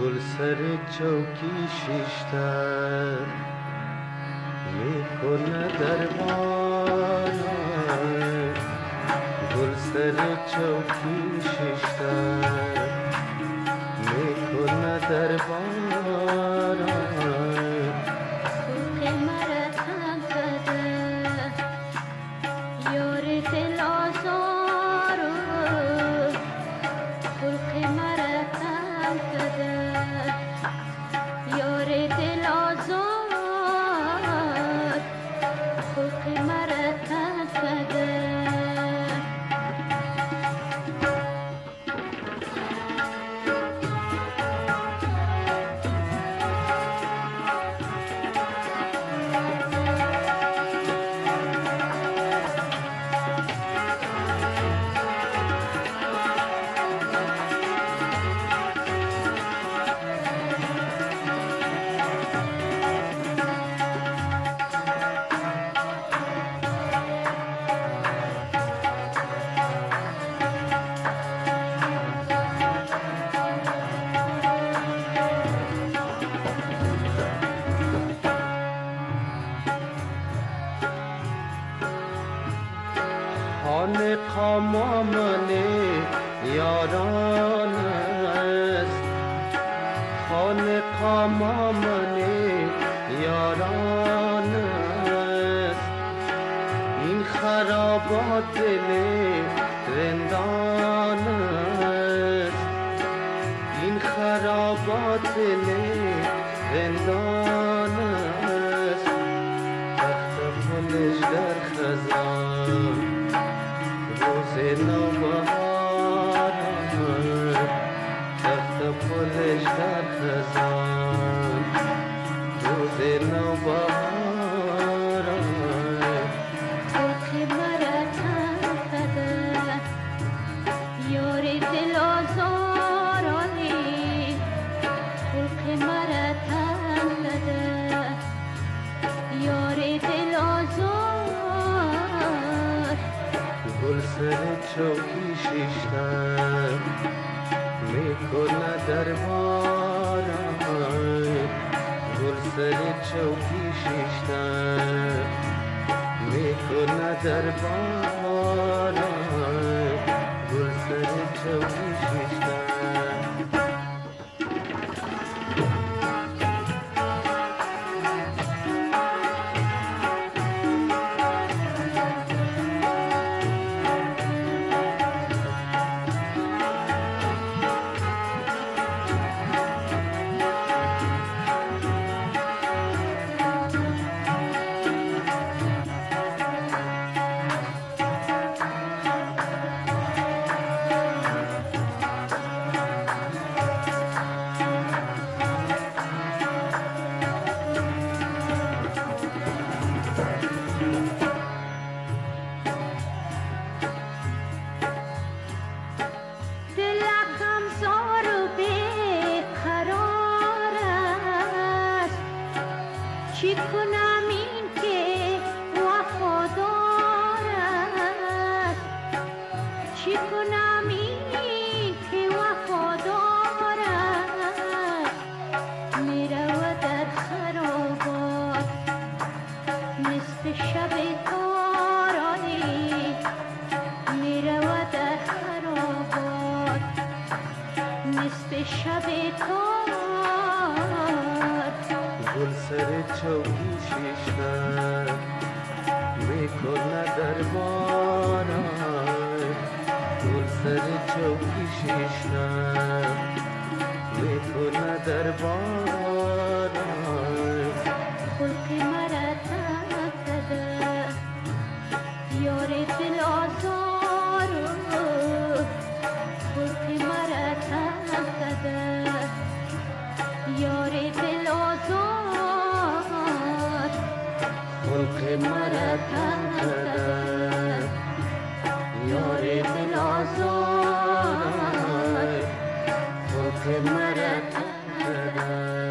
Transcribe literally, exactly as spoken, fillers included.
گل سر چوکی شیشتر میکنه دربارم، گل سر چوکی شیشتر میکنه دربارم. خانه قامامن یاران است، خانه قامامن یاران است. این خرابات دل رندان است، این خرابات دل رندان است. تخت پلش در خزان روز نوبهار، تخت پلش در خزان روز نوبهار. خلق مرا تن زده یار دل آزارانی، خلق مرا تن زده یار دل آزار. گل سر چوکی شیشتر میکنه دربارم، گل سر چوکی شیشتر میکنه دربارم، گل سر چوکی شیشتر. چی کنم این که وفادار است، چی کنم این که وفادار است. میرود در خرابات نصف شب تارانی، میرود در خرابات نصف شب تار. گل سر چوکی شیشتر میکنه دربارم، گل سر چوکی شیشتر میکنه دربارم. خلق مرا تن زده یار دل آزار، خلق مرا تن زده یار دل آزار. خلق مرا تن زده یار دل آزار، خلق مرا تن زده